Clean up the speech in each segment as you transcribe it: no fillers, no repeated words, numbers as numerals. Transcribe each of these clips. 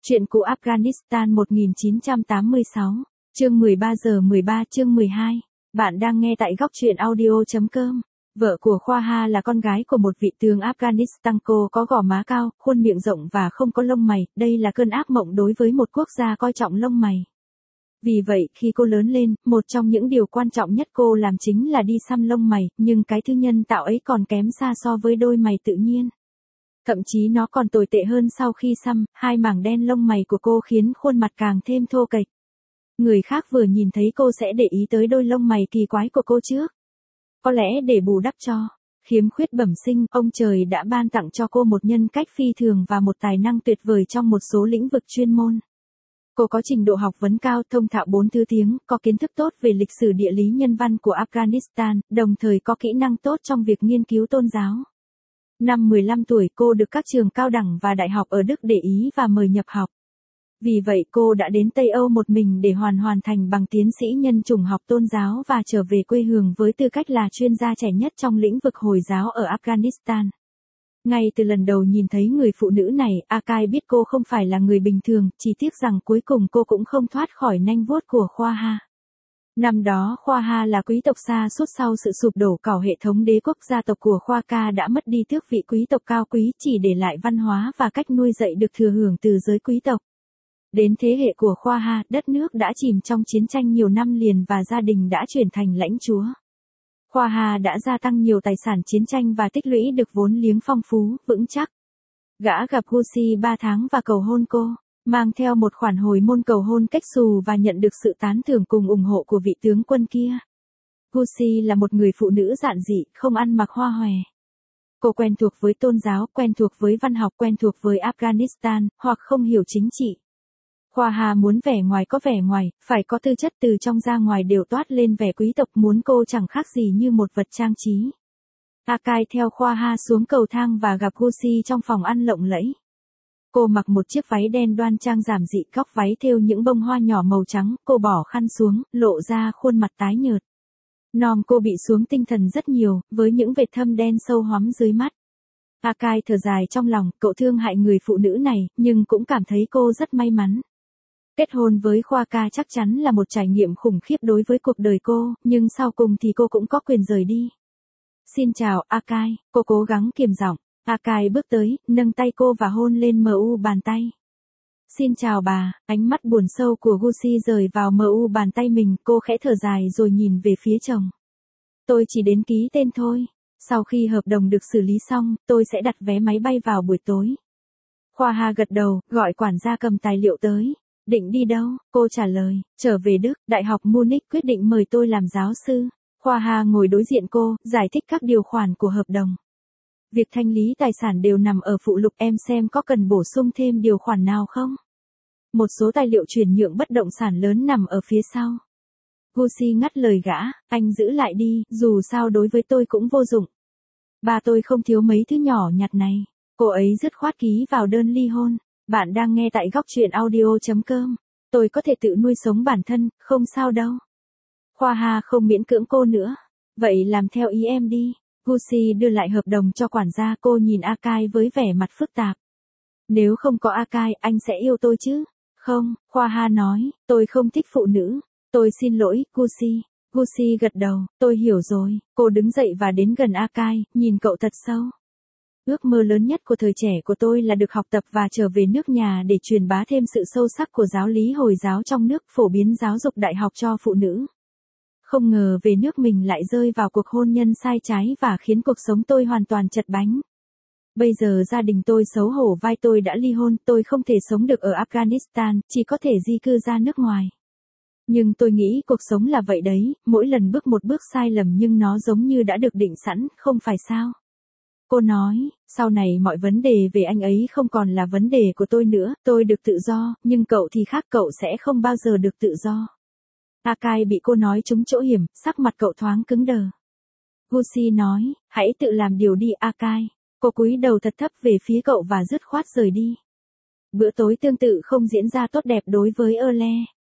Chuyện cũ Afghanistan 1986, chương 13 giờ 13 chương 12. Bạn đang nghe tại góc truyện audio.com. Vợ của Khoa Ha là con gái của một vị tướng Afghanistan. Cô có gò má cao, khuôn miệng rộng và không có lông mày. Đây là cơn ác mộng đối với một quốc gia coi trọng lông mày. Vì vậy, khi cô lớn lên, một trong những điều quan trọng nhất cô làm chính là đi xăm lông mày, nhưng cái thứ nhân tạo ấy còn kém xa so với đôi mày tự nhiên. Thậm chí nó còn tồi tệ hơn sau khi xăm, hai mảng đen lông mày của cô khiến khuôn mặt càng thêm thô kệch. Người khác vừa nhìn thấy cô sẽ để ý tới đôi lông mày kỳ quái của cô trước. Có lẽ để bù đắp cho khiếm khuyết bẩm sinh, ông trời đã ban tặng cho cô một nhân cách phi thường và một tài năng tuyệt vời trong một số lĩnh vực chuyên môn. Cô có trình độ học vấn cao, thông thạo 4 thứ tiếng, có kiến thức tốt về lịch sử địa lý nhân văn của Afghanistan, đồng thời có kỹ năng tốt trong việc nghiên cứu tôn giáo. Năm 15 tuổi cô được các trường cao đẳng và đại học ở Đức để ý và mời nhập học. Vì vậy cô đã đến Tây Âu một mình để hoàn thành bằng tiến sĩ nhân chủng học tôn giáo và trở về quê hương với tư cách là chuyên gia trẻ nhất trong lĩnh vực Hồi giáo ở Afghanistan. Ngay từ lần đầu nhìn thấy người phụ nữ này, Akai biết cô không phải là người bình thường, chỉ tiếc rằng cuối cùng cô cũng không thoát khỏi nanh vuốt của Khoa Ha. Năm đó Khoa Ha là quý tộc xa suốt sau sự sụp đổ cả hệ thống đế quốc, gia tộc của Khoa Ca đã mất đi tước vị quý tộc cao quý, chỉ để lại văn hóa và cách nuôi dạy được thừa hưởng từ giới quý tộc. Đến thế hệ của Khoa Ha, đất nước đã chìm trong chiến tranh nhiều năm liền và gia đình đã chuyển thành lãnh chúa. Khoa Ha đã gia tăng nhiều tài sản chiến tranh và tích lũy được vốn liếng phong phú, vững chắc. Gã gặp Gusi 3 tháng và cầu hôn cô, mang theo một khoản hồi môn cầu hôn cách xù và nhận được sự tán thưởng cùng ủng hộ của vị tướng quân kia. Gusi là một người phụ nữ giản dị, không ăn mặc hoa hòe. Cô quen thuộc với tôn giáo, quen thuộc với văn học, quen thuộc với Afghanistan, hoặc không hiểu chính trị. Khoa Ha muốn vẻ ngoài có vẻ ngoài, phải có tư chất, từ trong ra ngoài đều toát lên vẻ quý tộc, muốn cô chẳng khác gì như một vật trang trí. Akai theo Khoa Ha xuống cầu thang và gặp Gusi trong phòng ăn lộng lẫy. Cô mặc một chiếc váy đen đoan trang giản dị, góc váy thêu những bông hoa nhỏ màu trắng, cô bỏ khăn xuống, lộ ra khuôn mặt tái nhợt. Nom cô bị xuống tinh thần rất nhiều, với những vệt thâm đen sâu hoắm dưới mắt. Akai thở dài trong lòng, cậu thương hại người phụ nữ này, nhưng cũng cảm thấy cô rất may mắn. Kết hôn với Khoa Ca chắc chắn là một trải nghiệm khủng khiếp đối với cuộc đời cô, nhưng sau cùng thì cô cũng có quyền rời đi. Xin chào, Akai, cô cố gắng kiềm giọng. Akai bước tới, nâng tay cô và hôn lên mu bàn tay. Xin chào bà, ánh mắt buồn sâu của Gusi rời vào mu bàn tay mình, cô khẽ thở dài rồi nhìn về phía chồng. Tôi chỉ đến ký tên thôi. Sau khi hợp đồng được xử lý xong, tôi sẽ đặt vé máy bay vào buổi tối. Khoa Ha gật đầu, gọi quản gia cầm tài liệu tới. Định đi đâu? Cô trả lời, trở về Đức, Đại học Munich quyết định mời tôi làm giáo sư. Khoa Ha ngồi đối diện cô, giải thích các điều khoản của hợp đồng. Việc thanh lý tài sản đều nằm ở phụ lục, em xem có cần bổ sung thêm điều khoản nào không? Một số tài liệu chuyển nhượng bất động sản lớn nằm ở phía sau. Gusi ngắt lời gã, anh giữ lại đi, dù sao đối với tôi cũng vô dụng. Ba tôi không thiếu mấy thứ nhỏ nhặt này. Cô ấy dứt khoát ký vào đơn ly hôn. Bạn đang nghe tại góc truyện audio.com. Tôi có thể tự nuôi sống bản thân, không sao đâu. Khoa Ha không miễn cưỡng cô nữa. Vậy làm theo ý em đi. Gusi đưa lại hợp đồng cho quản gia, cô nhìn Akai với vẻ mặt phức tạp. Nếu không có Akai, anh sẽ yêu tôi chứ? Không, Khoa Ha nói, tôi không thích phụ nữ. Tôi xin lỗi, Gusi. Gusi gật đầu, tôi hiểu rồi. Cô đứng dậy và đến gần Akai, nhìn cậu thật sâu. Ước mơ lớn nhất của thời trẻ của tôi là được học tập và trở về nước nhà để truyền bá thêm sự sâu sắc của giáo lý Hồi giáo trong nước, phổ biến giáo dục đại học cho phụ nữ. Không ngờ về nước mình lại rơi vào cuộc hôn nhân sai trái và khiến cuộc sống tôi hoàn toàn chật bánh. Bây giờ gia đình tôi xấu hổ vai, tôi đã ly hôn, tôi không thể sống được ở Afghanistan, chỉ có thể di cư ra nước ngoài. Nhưng tôi nghĩ cuộc sống là vậy đấy, mỗi lần bước một bước sai lầm nhưng nó giống như đã được định sẵn, không phải sao? Cô nói, sau này mọi vấn đề về anh ấy không còn là vấn đề của tôi nữa, tôi được tự do, nhưng cậu thì khác, cậu sẽ không bao giờ được tự do. Akai bị cô nói trúng chỗ hiểm, sắc mặt cậu thoáng cứng đờ. Gusi nói, hãy tự làm điều đi Akai. Cô cúi đầu thật thấp về phía cậu và dứt khoát rời đi. Bữa tối tương tự không diễn ra tốt đẹp đối với Erle.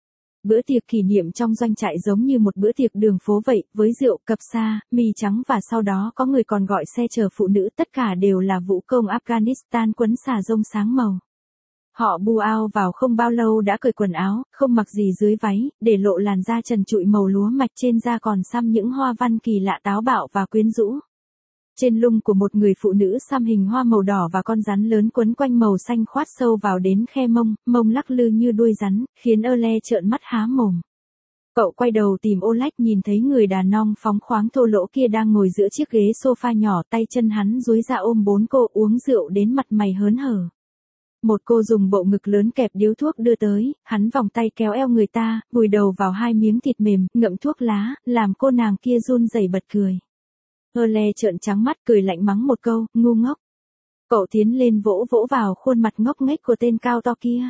Bữa tiệc kỷ niệm trong doanh trại giống như một bữa tiệc đường phố vậy, với rượu, cập sa, mì trắng và sau đó có người còn gọi xe chở phụ nữ, tất cả đều là vũ công Afghanistan quấn xà rông sáng màu. Họ bu ao vào không bao lâu đã cởi quần áo, không mặc gì dưới váy, để lộ làn da trần trụi màu lúa mạch, trên da còn xăm những hoa văn kỳ lạ táo bạo và quyến rũ. Trên lưng của một người phụ nữ xăm hình hoa màu đỏ và con rắn lớn quấn quanh màu xanh khoát sâu vào đến khe mông, mông lắc lư như đuôi rắn, khiến Earl trợn mắt há mồm. Cậu quay đầu tìm Oleg, nhìn thấy người đàn ông phóng khoáng thô lỗ kia đang ngồi giữa chiếc ghế sofa nhỏ, tay chân hắn duỗi ra ôm 4 cô uống rượu đến mặt mày hớn hở. Một cô dùng bộ ngực lớn kẹp điếu thuốc đưa tới, hắn vòng tay kéo eo người ta, vùi đầu vào 2 miếng thịt mềm, ngậm thuốc lá, làm cô nàng kia run rẩy bật cười. Earl trợn trắng mắt cười lạnh mắng một câu, ngu ngốc. Cậu tiến lên vỗ vỗ vào khuôn mặt ngốc nghếch của tên cao to kia.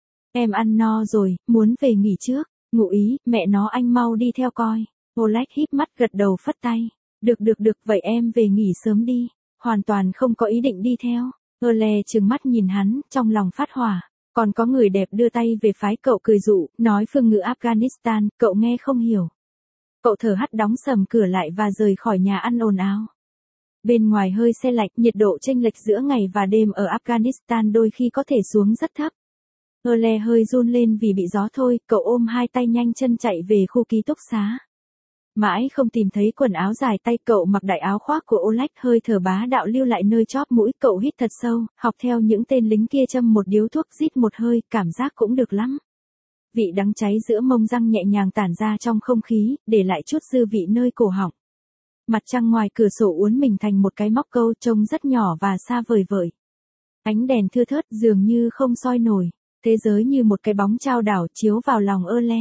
Em ăn no rồi, muốn về nghỉ trước. Ngụ ý, mẹ nó anh mau đi theo coi. Oleg híp mắt gật đầu phất tay. Được, vậy em về nghỉ sớm đi. Hoàn toàn không có ý định đi theo. Earl trừng mắt nhìn hắn, trong lòng phát hỏa. Còn có người đẹp đưa tay về phái cậu cười dụ, nói phương ngữ Afghanistan, cậu nghe không hiểu. Cậu thở hắt đóng sầm cửa lại và rời khỏi nhà ăn ồn ào. Bên ngoài hơi se lạnh, nhiệt độ chênh lệch giữa ngày và đêm ở Afghanistan đôi khi có thể xuống rất thấp. Earl hơi run lên vì bị gió thôi, cậu ôm 2 tay nhanh chân chạy về khu ký túc xá. Mãi không tìm thấy quần áo dài tay, cậu mặc đại áo khoác của Oleg, hơi thở bá đạo lưu lại nơi chóp mũi, cậu hít thật sâu, học theo những tên lính kia châm một điếu thuốc, rít một hơi, cảm giác cũng được lắm. Vị đắng cháy giữa mông răng nhẹ nhàng tản ra trong không khí, để lại chút dư vị nơi cổ họng. Mặt trăng ngoài cửa sổ uốn mình thành một cái móc câu, trông rất nhỏ và xa vời vợi. Ánh đèn thưa thớt dường như không soi nổi. Thế giới như một cái bóng chao đảo chiếu vào lòng Earl.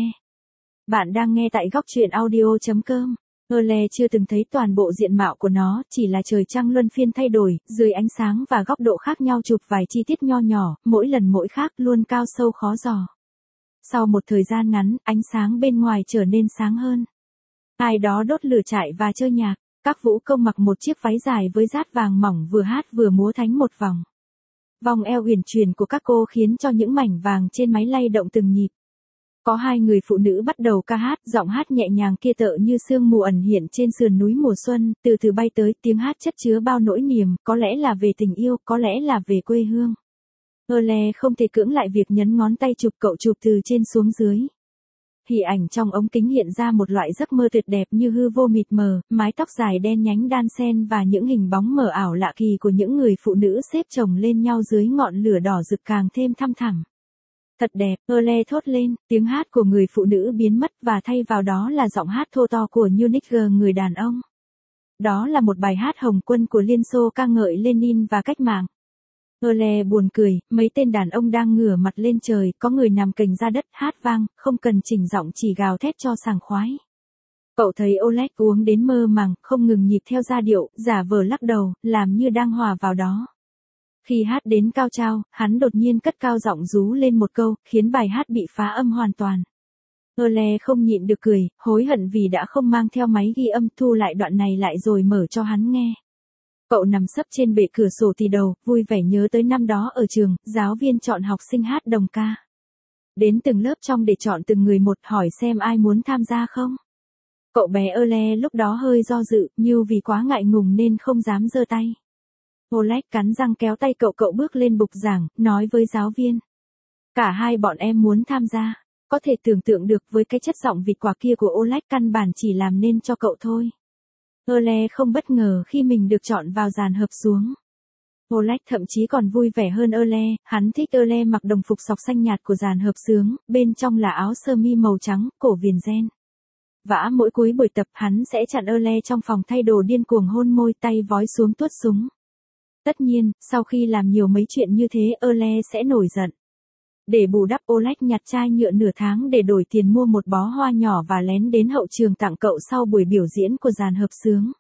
Bạn đang nghe tại góc truyện audio.com. Earl chưa từng thấy toàn bộ diện mạo của nó, chỉ là trời trăng luân phiên thay đổi, dưới ánh sáng và góc độ khác nhau chụp vài chi tiết nho nhỏ, mỗi lần mỗi khác, luôn cao sâu khó dò. Sau một thời gian ngắn, ánh sáng bên ngoài trở nên sáng hơn. Ai đó đốt lửa trại và chơi nhạc, các vũ công mặc một chiếc váy dài với dát vàng mỏng vừa hát vừa múa thánh một vòng. Vòng eo huyền chuyển của các cô khiến cho những mảnh vàng trên máy lay động từng nhịp. Có 2 người phụ nữ bắt đầu ca hát, giọng hát nhẹ nhàng kia tựa như sương mù ẩn hiện trên sườn núi mùa xuân, từ từ bay tới, tiếng hát chất chứa bao nỗi niềm, có lẽ là về tình yêu, có lẽ là về quê hương. Earl không thể cưỡng lại việc nhấn ngón tay chụp, cậu chụp từ trên xuống dưới. Hình ảnh trong ống kính hiện ra một loại giấc mơ tuyệt đẹp như hư vô mịt mờ, mái tóc dài đen nhánh đan xen và những hình bóng mờ ảo lạ kỳ của những người phụ nữ xếp chồng lên nhau dưới ngọn lửa đỏ rực càng thêm thăm thẳm. Thật đẹp, Earl thốt lên, tiếng hát của người phụ nữ biến mất và thay vào đó là giọng hát thô to của Unigger, người đàn ông. Đó là một bài hát Hồng quân của Liên Xô ca ngợi Lenin và cách mạng. Earl buồn cười, mấy tên đàn ông đang ngửa mặt lên trời, có người nằm kềnh ra đất hát vang, không cần chỉnh giọng chỉ gào thét cho sảng khoái. Cậu thấy Oleg uống đến mơ màng, không ngừng nhịp theo giai điệu, giả vờ lắc đầu, làm như đang hòa vào đó. Khi hát đến cao trao, hắn đột nhiên cất cao giọng rú lên một câu, khiến bài hát bị phá âm hoàn toàn. Earl không nhịn được cười, hối hận vì đã không mang theo máy ghi âm, thu lại đoạn này lại rồi mở cho hắn nghe. Cậu nằm sấp trên bệ cửa sổ thì đầu, vui vẻ nhớ tới năm đó ở trường, giáo viên chọn học sinh hát đồng ca. Đến từng lớp trong để chọn từng người một, hỏi xem ai muốn tham gia không. Cậu bé Earl lúc đó hơi do dự, như vì quá ngại ngùng nên không dám giơ tay. Oleg cắn răng kéo tay cậu bước lên bục giảng, nói với giáo viên. Cả hai bọn em muốn tham gia. Có thể tưởng tượng được với cái chất giọng vịt quả kia của Oleg căn bản chỉ làm nên cho cậu thôi. Earl không bất ngờ khi mình được chọn vào dàn hợp xuống. Oleg thậm chí còn vui vẻ hơn Earl, hắn thích Earl mặc đồng phục sọc xanh nhạt của dàn hợp xướng, bên trong là áo sơ mi màu trắng, cổ viền ren. Vã mỗi cuối buổi tập hắn sẽ chặn Earl trong phòng thay đồ điên cuồng hôn môi, tay vói xuống tuốt súng. Tất nhiên, sau khi làm nhiều mấy chuyện như thế Earl sẽ nổi giận. Để bù đắp Oleg nhặt chai nhựa nửa tháng để đổi tiền mua một bó hoa nhỏ và lén đến hậu trường tặng cậu sau buổi biểu diễn của dàn hợp xướng.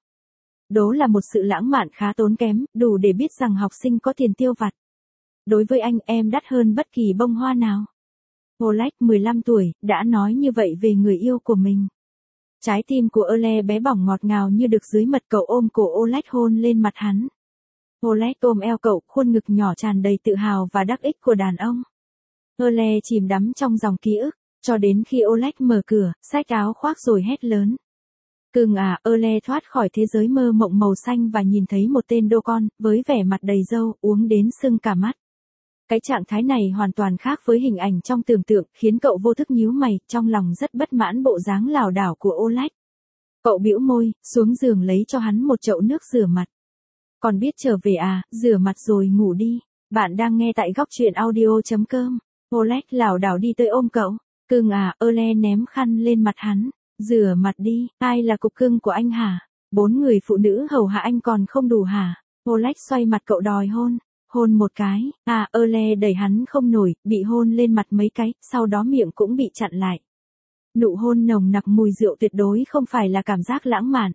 Đó là một sự lãng mạn khá tốn kém, đủ để biết rằng học sinh có tiền tiêu vặt. Đối với anh em đắt hơn bất kỳ bông hoa nào. Oleg 15 tuổi, đã nói như vậy về người yêu của mình. Trái tim của Earl bé bỏng ngọt ngào như được dưới mật, cậu ôm cổ Oleg hôn lên mặt hắn. Oleg ôm eo cậu, khuôn ngực nhỏ tràn đầy tự hào và đắc ích của đàn ông. Earl chìm đắm trong dòng ký ức, cho đến khi Oleg mở cửa, xách áo khoác rồi hét lớn. Cưng à, Earl thoát khỏi thế giới mơ mộng màu xanh và nhìn thấy một tên đô con, với vẻ mặt đầy râu, uống đến sưng cả mắt. Cái trạng thái này hoàn toàn khác với hình ảnh trong tưởng tượng, khiến cậu vô thức nhíu mày, trong lòng rất bất mãn bộ dáng lảo đảo của Oleg. Cậu bĩu môi, xuống giường lấy cho hắn một chậu nước rửa mặt. Còn biết trở về à, rửa mặt rồi ngủ đi. Bạn đang nghe tại góc truyện audio.com. Oleg lảo đảo đi tới ôm cậu. Cưng à, Ole ném khăn lên mặt hắn. Rửa mặt đi, ai là cục cưng của anh hả? 4 người phụ nữ hầu hạ anh còn không đủ hả? Oleg xoay mặt cậu đòi hôn. Hôn một cái, Ole đẩy hắn không nổi, bị hôn lên mặt mấy cái, sau đó miệng cũng bị chặn lại. Nụ hôn nồng nặc mùi rượu tuyệt đối không phải là cảm giác lãng mạn.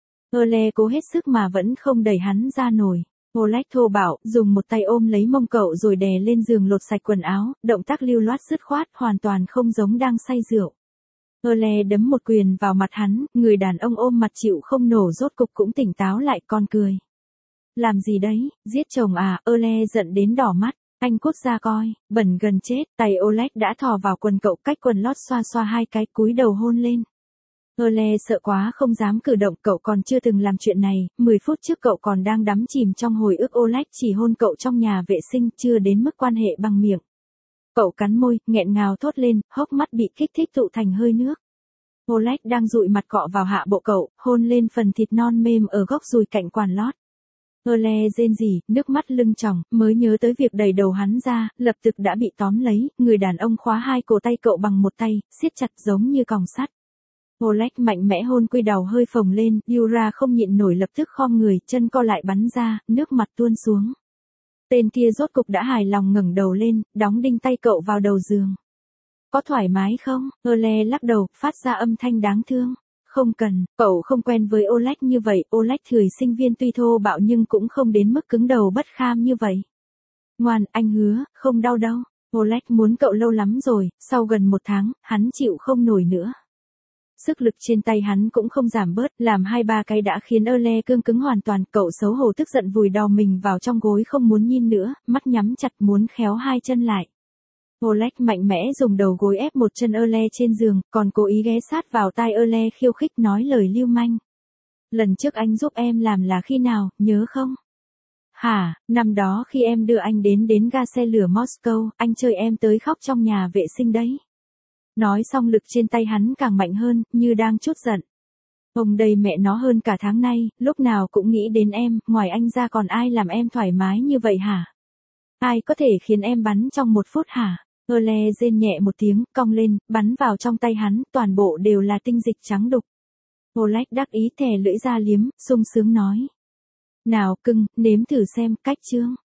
Ole cố hết sức mà vẫn không đẩy hắn ra nổi. Oleg thô bạo, dùng một tay ôm lấy mông cậu rồi đè lên giường lột sạch quần áo, động tác lưu loát dứt khoát, hoàn toàn không giống đang say rượu. Ole đấm một quyền vào mặt hắn, người đàn ông ôm mặt chịu không nổ rốt cục cũng tỉnh táo lại, con cười. Làm gì đấy, giết chồng à? Ole giận đến đỏ mắt. Anh cút ra coi, bẩn gần chết. Tay Oleg đã thò vào quần cậu, cách quần lót xoa xoa hai cái, cúi đầu hôn lên. Ole sợ quá không dám cử động, cậu còn chưa từng làm chuyện này. 10 phút trước cậu còn đang đắm chìm trong hồi ức Oleg chỉ hôn cậu trong nhà vệ sinh, chưa đến mức quan hệ bằng miệng. Cậu cắn môi, nghẹn ngào thốt lên, hốc mắt bị kích thích tụ thành hơi nước. Oleg đang dụi mặt cọ vào hạ bộ cậu, hôn lên phần thịt non mềm ở góc dùi cạnh quàn lót. Ole rên rỉ, nước mắt lưng tròng, mới nhớ tới việc đẩy đầu hắn ra, lập tức đã bị tóm lấy, người đàn ông khóa hai cổ tay cậu bằng một tay, siết chặt giống như còng sắt. Oleg mạnh mẽ hôn quy đầu hơi phồng lên, Yura không nhịn nổi lập tức khom người, chân co lại bắn ra, nước mặt tuôn xuống. Tên kia rốt cục đã hài lòng ngẩng đầu lên, đóng đinh tay cậu vào đầu giường. Có thoải mái không? Ole lắc đầu, phát ra âm thanh đáng thương. Không cần, cậu không quen với Oleg như vậy, Oleg thời sinh viên tuy thô bạo nhưng cũng không đến mức cứng đầu bất kham như vậy. Ngoan, anh hứa, không đau đâu. Oleg muốn cậu lâu lắm rồi, sau gần 1 tháng, hắn chịu không nổi nữa. Sức lực trên tay hắn cũng không giảm bớt, làm 2-3 cái đã khiến Ole cương cứng hoàn toàn, cậu xấu hổ tức giận vùi đầu mình vào trong gối không muốn nhìn nữa, mắt nhắm chặt muốn khéo hai chân lại. Oleg mạnh mẽ dùng đầu gối ép một chân Ole trên giường, còn cố ý ghé sát vào tai Ole khiêu khích nói lời lưu manh. Lần trước anh giúp em làm là khi nào, nhớ không? Hả, năm đó khi em đưa anh đến ga xe lửa Moscow, anh chơi em tới khóc trong nhà vệ sinh đấy. Nói xong lực trên tay hắn càng mạnh hơn, như đang trút giận. Ông đây mẹ nó hơn cả tháng nay, lúc nào cũng nghĩ đến em, ngoài anh ra còn ai làm em thoải mái như vậy hả? Ai có thể khiến em bắn trong 1 phút hả? Ole rên nhẹ một tiếng, cong lên, bắn vào trong tay hắn, toàn bộ đều là tinh dịch trắng đục. Oleg đắc ý thè lưỡi ra liếm, sung sướng nói. Nào cưng, nếm thử xem, cách chương.